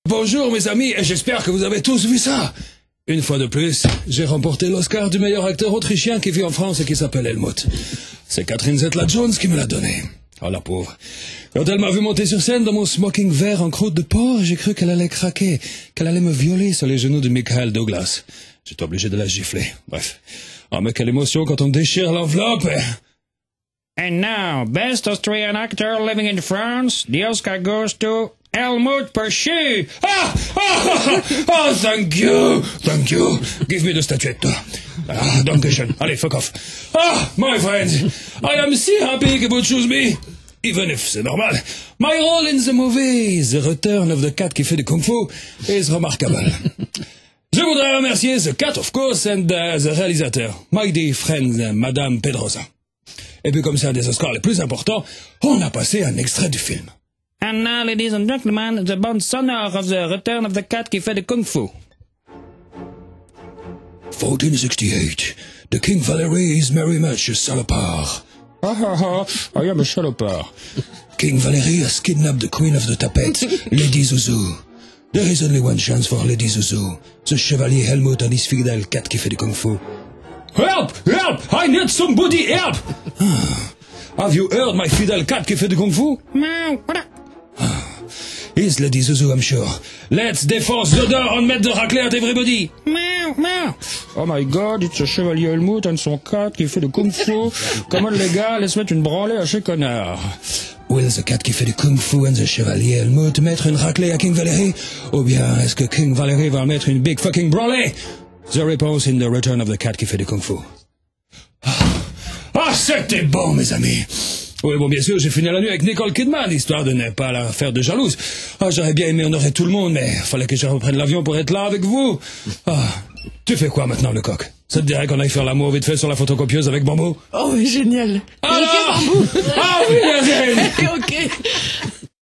Bonjour mes amis, et j'espère que vous avez tous vu ça. Une fois de plus, j'ai remporté l'Oscar du meilleur acteur autrichien qui vit en France et qui s'appelle Helmut. C'est Catherine Zeta-Jones qui me l'a donné. Oh la pauvre. Quand elle m'a vu monter sur scène dans mon smoking vert en croûte de porc, j'ai cru qu'elle allait craquer, qu'elle allait me violer sur les genoux de Michael Douglas. J'étais obligé de la gifler. Bref. Oh mais quelle émotion quand on déchire l'enveloppe. And now, best Austrian actor living in France, the Oscar goes to Helmut Perchu. Ah! Oh, thank you! Thank you! Give me the statuette. Ah, Dankeschön. Allez, fuck off. Ah, my friends, I am so happy you would choose me. Even if c'est normal. My role in the movie, The Return of the Cat qui fait du Kung Fu, is remarkable. Je voudrais remercier The Cat, of course, and the réalisateur, my dear friend, Madame Pedrosa. Et puis comme c'est un des Oscars les plus importants, on a passé un extrait du film. And now, ladies and gentlemen, the bande sonore of the Return of the Cat qui fait du Kung Fu. 1468. The King Valery is very much a salopard. I am a salopard. King Valery has kidnapped the Queen of the Tapet, Lady Zuzu. There is only one chance for Lady Zuzu. The Chevalier Helmut and his fidèle cat qui fait du Kung Fu. Help! Help! I need somebody help! Have you heard my fidèle cat qui fait du Kung Fu? Here's Lady Zuzu, I'm sure. Let's défonce the door and make the raclette at everybody. Oh my god, it's a Chevalier Helmut and son cat qui fait du Kung Fu. Comment les gars, laisse mettre une branlée à ces connards. Will the cat qui fait du Kung Fu and the Chevalier Helmut mettre une raclée à King Valery? Ou bien est-ce que King Valery va mettre une big fucking branlée? The réponse in the Return of the Cat qui fait du Kung Fu. Ah, c'était bon, mes amis. Oui, bon, bien sûr, j'ai fini la nuit avec Nicole Kidman, histoire de ne pas la faire de jalouse. Ah, j'aurais bien aimé honorer tout le monde, mais fallait que je reprenne l'avion pour être là avec vous. Ah, tu fais quoi maintenant, le coq? Ça te dirait qu'on aille faire l'amour vite fait sur la photocopieuse avec Bambou? Oh, génial. Alors? Ah oui, Virginie. Ok.